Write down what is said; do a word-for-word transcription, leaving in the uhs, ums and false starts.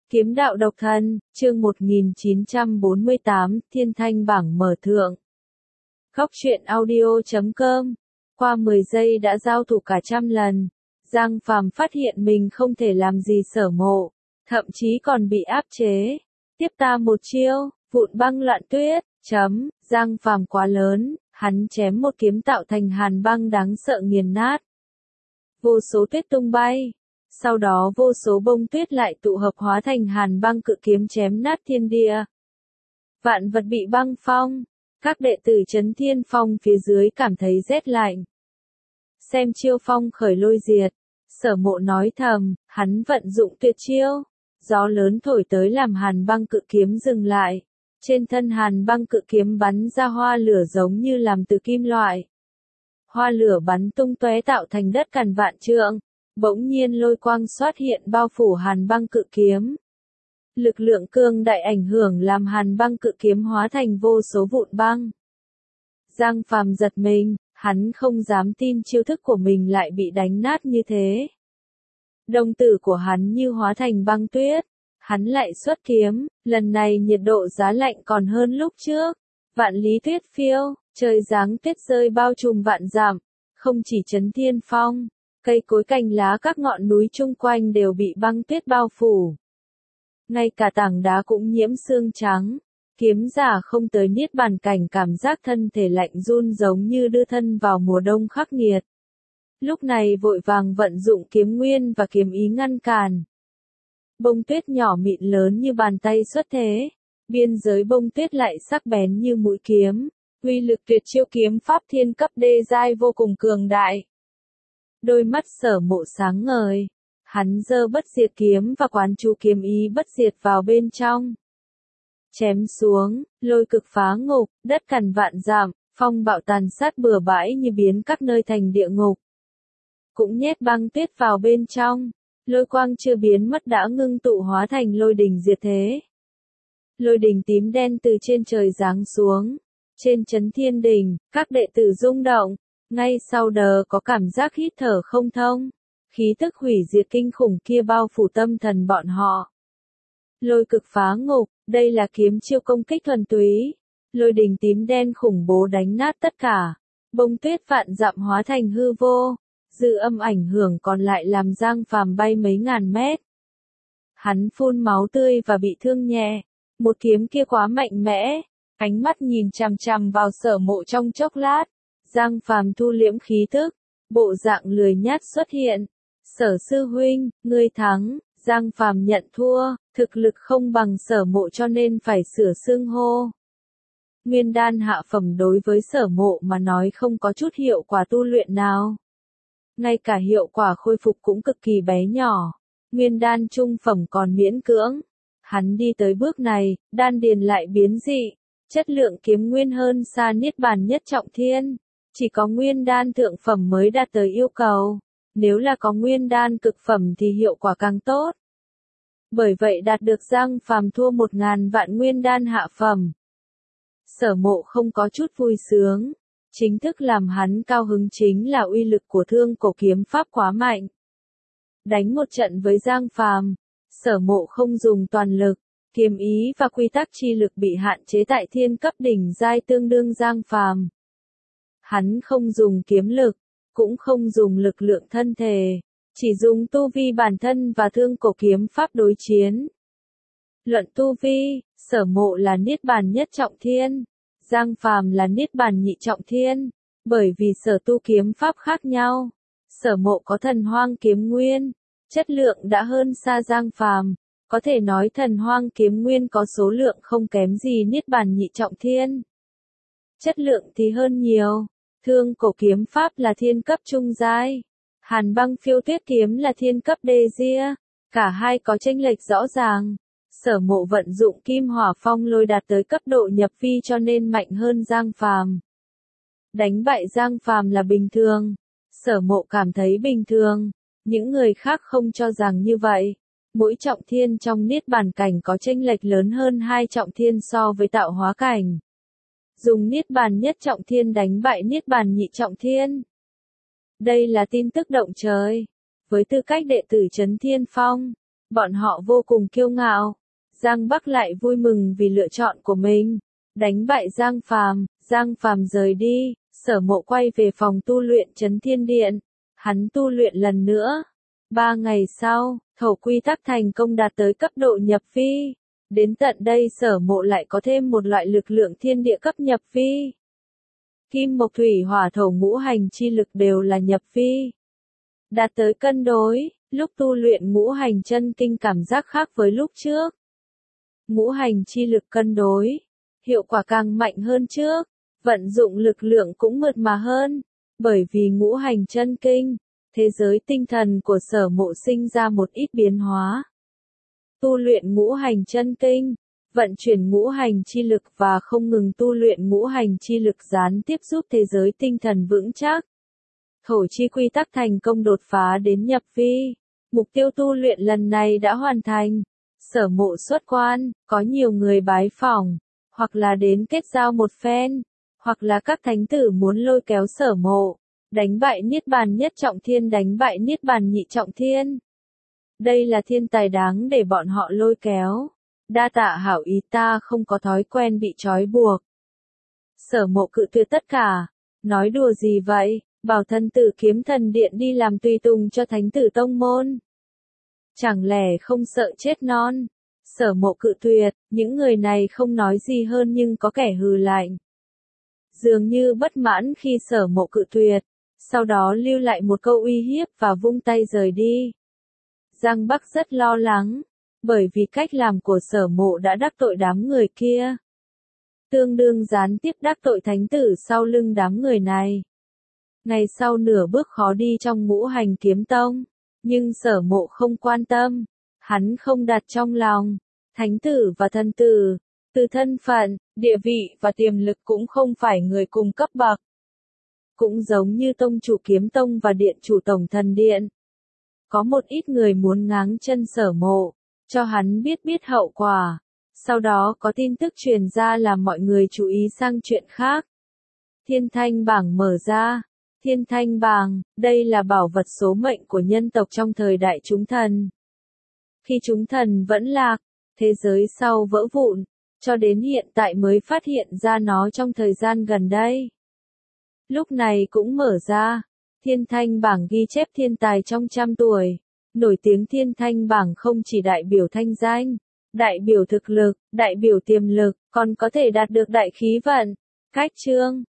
Kiếm đạo độc thân, chương một nghìn chín trăm bốn mươi tám, Thiên Thanh bảng mở thượng. Góc truyện audio chấm com. Qua mười giây đã giao thủ cả trăm lần. Giang Phàm phát hiện mình không thể làm gì Sở Mộ, thậm chí còn bị áp chế. Tiếp ta một chiêu, vụn băng loạn tuyết, chấm, Giang Phàm quá lớn, hắn chém một kiếm tạo thành hàn băng đáng sợ nghiền nát. Vô số tuyết tung bay. Sau đó vô số bông tuyết lại tụ hợp hóa thành hàn băng cự kiếm chém nát thiên địa. Vạn vật bị băng phong, các đệ tử Chấn Thiên Phong phía dưới cảm thấy rét lạnh. Xem chiêu phong khởi lôi diệt, Sở Mộ nói thầm, hắn vận dụng tuyệt chiêu, gió lớn thổi tới làm hàn băng cự kiếm dừng lại. Trên thân hàn băng cự kiếm bắn ra hoa lửa giống như làm từ kim loại. Hoa lửa bắn tung tóe tạo thành đất cằn vạn trượng. Bỗng nhiên lôi quang xuất hiện bao phủ hàn băng cự kiếm. Lực lượng cương đại ảnh hưởng làm hàn băng cự kiếm hóa thành vô số vụn băng. Giang Phàm giật mình, hắn không dám tin chiêu thức của mình lại bị đánh nát như thế. Đồng tử của hắn như hóa thành băng tuyết. Hắn lại xuất kiếm, lần này nhiệt độ giá lạnh còn hơn lúc trước. Vạn lý tuyết phiêu, trời giáng tuyết rơi bao trùm vạn dặm. Không chỉ Chấn Thiên Phong. Cây cối cành lá các ngọn núi chung quanh đều bị băng tuyết bao phủ. Ngay cả tảng đá cũng nhiễm sương trắng. Kiếm giả không tới niết bàn cảnh cảm giác thân thể lạnh run giống như đưa thân vào mùa đông khắc nghiệt. Lúc này vội vàng vận dụng kiếm nguyên và kiếm ý ngăn cản. Bông tuyết nhỏ mịn lớn như bàn tay xuất thế. Biên giới bông tuyết lại sắc bén như mũi kiếm. Uy lực tuyệt chiêu kiếm pháp thiên cấp đê giai vô cùng cường đại. Đôi mắt Sở Mộ sáng ngời, hắn giơ bất diệt kiếm và quán chú kiếm ý bất diệt vào bên trong. Chém xuống, lôi cực phá ngục, đất cằn vạn dặm, phong bạo tàn sát bừa bãi như biến các nơi thành địa ngục. Cũng nhét băng tuyết vào bên trong, lôi quang chưa biến mất đã ngưng tụ hóa thành lôi đình diệt thế. Lôi đình tím đen từ trên trời giáng xuống, trên Chấn Thiên Đỉnh, các đệ tử rung động. Ngay sau đờ có cảm giác hít thở không thông, khí tức hủy diệt kinh khủng kia bao phủ tâm thần bọn họ. Lôi cực phá ngục, đây là kiếm chiêu công kích thuần túy. Lôi đình tím đen khủng bố đánh nát tất cả. Bông tuyết vạn dặm hóa thành hư vô. Dư âm ảnh hưởng còn lại làm Giang Phàm bay mấy ngàn mét. Hắn phun máu tươi và bị thương nhẹ. Một kiếm kia quá mạnh mẽ. Ánh mắt nhìn chằm chằm vào Sở Mộ trong chốc lát. Giang Phàm thu liễm khí tức, bộ dạng lười nhát xuất hiện. Sở sư huynh, ngươi thắng. Giang Phàm nhận thua, thực lực không bằng Sở Mộ cho nên phải sửa xưng hô. Nguyên đan hạ phẩm đối với Sở Mộ mà nói không có chút hiệu quả tu luyện nào. Ngay cả hiệu quả khôi phục cũng cực kỳ bé nhỏ. Nguyên đan trung phẩm còn miễn cưỡng. Hắn đi tới bước này, đan điền lại biến dị. Chất lượng kiếm nguyên hơn xa niết bàn nhất trọng thiên. Chỉ có nguyên đan thượng phẩm mới đạt tới yêu cầu. Nếu là có nguyên đan cực phẩm thì hiệu quả càng tốt. Bởi vậy đạt được Giang Phàm thua một ngàn vạn nguyên đan hạ phẩm. Sở Mộ không có chút vui sướng. Chính thức làm hắn cao hứng chính là uy lực của thương cổ kiếm pháp quá mạnh. Đánh một trận với Giang Phàm, Sở Mộ không dùng toàn lực. Kiếm ý và quy tắc chi lực bị hạn chế tại thiên cấp đỉnh giai tương đương Giang Phàm. Hắn không dùng kiếm lực, cũng không dùng lực lượng thân thể, chỉ dùng tu vi bản thân và thương cổ kiếm pháp đối chiến. Luận tu vi, Sở Mộ là niết bàn nhất trọng thiên, Giang Phàm là niết bàn nhị trọng thiên, bởi vì sở tu kiếm pháp khác nhau. Sở Mộ có thần hoang kiếm nguyên, chất lượng đã hơn xa Giang Phàm, có thể nói thần hoang kiếm nguyên có số lượng không kém gì niết bàn nhị trọng thiên. Chất lượng thì hơn nhiều. Thương cổ kiếm pháp là thiên cấp trung giai. Hàn băng phiêu tuyết kiếm là thiên cấp đê gia. Cả hai có chênh lệch rõ ràng. Sở Mộ vận dụng kim hỏa phong lôi đạt tới cấp độ nhập vi cho nên mạnh hơn Giang Phàm. Đánh bại Giang Phàm là bình thường. Sở Mộ cảm thấy bình thường. Những người khác không cho rằng như vậy. Mỗi trọng thiên trong niết bàn cảnh có chênh lệch lớn hơn hai trọng thiên so với tạo hóa cảnh. Dùng niết bàn nhất trọng thiên đánh bại niết bàn nhị trọng thiên. Đây là tin tức động trời. Với tư cách đệ tử Chấn Thiên Phong, Bọn họ vô cùng kiêu ngạo. Giang Bắc lại vui mừng vì lựa chọn của mình. Đánh bại Giang Phàm, Giang Phàm rời đi, Sở Mộ quay về phòng tu luyện Chấn Thiên Điện. Hắn tu luyện lần nữa. Ba ngày sau, thổ quy tắc thành công đạt tới cấp độ nhập vi. Đến tận đây Sở Mộ lại có thêm một loại lực lượng thiên địa cấp nhập vi. Kim mộc thủy hỏa thổ ngũ hành chi lực đều là nhập vi. Đạt tới cân đối, lúc tu luyện ngũ hành chân kinh cảm giác khác với lúc trước. Ngũ hành chi lực cân đối, hiệu quả càng mạnh hơn trước, vận dụng lực lượng cũng mượt mà hơn, bởi vì ngũ hành chân kinh, thế giới tinh thần của Sở Mộ sinh ra một ít biến hóa. Tu luyện ngũ hành chân kinh, vận chuyển ngũ hành chi lực và không ngừng tu luyện ngũ hành chi lực gián tiếp giúp thế giới tinh thần vững chắc. Thổ chi quy tắc thành công đột phá đến nhập vi. Mục tiêu tu luyện lần này đã hoàn thành. Sở Mộ xuất quan, có nhiều người bái phỏng, hoặc là đến kết giao một phen, hoặc là các thánh tử muốn lôi kéo Sở Mộ, đánh bại Niết Bàn nhất trọng thiên đánh bại Niết Bàn nhị trọng thiên. Đây là thiên tài đáng để bọn họ lôi kéo. Đa tạ hảo ý, ta không có thói quen bị trói buộc. Sở Mộ cự tuyệt tất cả. Nói đùa gì vậy, bảo thân tử kiếm thần điện đi làm tùy tùng cho thánh tử tông môn. Chẳng lẽ không sợ chết non? Sở Mộ cự tuyệt, những người này không nói gì hơn nhưng có kẻ hừ lạnh. Dường như bất mãn khi Sở Mộ cự tuyệt, sau đó lưu lại một câu uy hiếp và vung tay rời đi. Giang Bắc rất lo lắng, bởi vì cách làm của Sở Mộ đã đắc tội đám người kia. Tương đương gián tiếp đắc tội thánh tử sau lưng đám người này. Ngày sau nửa bước khó đi trong ngũ hành kiếm tông, nhưng Sở Mộ không quan tâm, hắn không đặt trong lòng. Thánh tử và thần tử, từ thân phận, địa vị và tiềm lực cũng không phải người cùng cấp bậc. Cũng giống như tông chủ kiếm tông và điện chủ tổng thần điện. Có một ít người muốn ngáng chân Sở Mộ, cho hắn biết biết hậu quả. Sau đó có tin tức truyền ra làm mọi người chú ý sang chuyện khác. Thiên Thanh Bảng mở ra. Thiên Thanh Bảng, đây là bảo vật số mệnh của nhân tộc trong thời đại chúng thần. Khi chúng thần vẫn lạc, thế giới sau vỡ vụn, cho đến hiện tại mới phát hiện ra nó trong thời gian gần đây. Lúc này cũng mở ra. Thiên Thanh Bảng ghi chép thiên tài trong trăm tuổi. Nổi tiếng Thiên Thanh Bảng không chỉ đại biểu thanh danh, đại biểu thực lực, đại biểu tiềm lực, còn có thể đạt được đại khí vận. Cách chương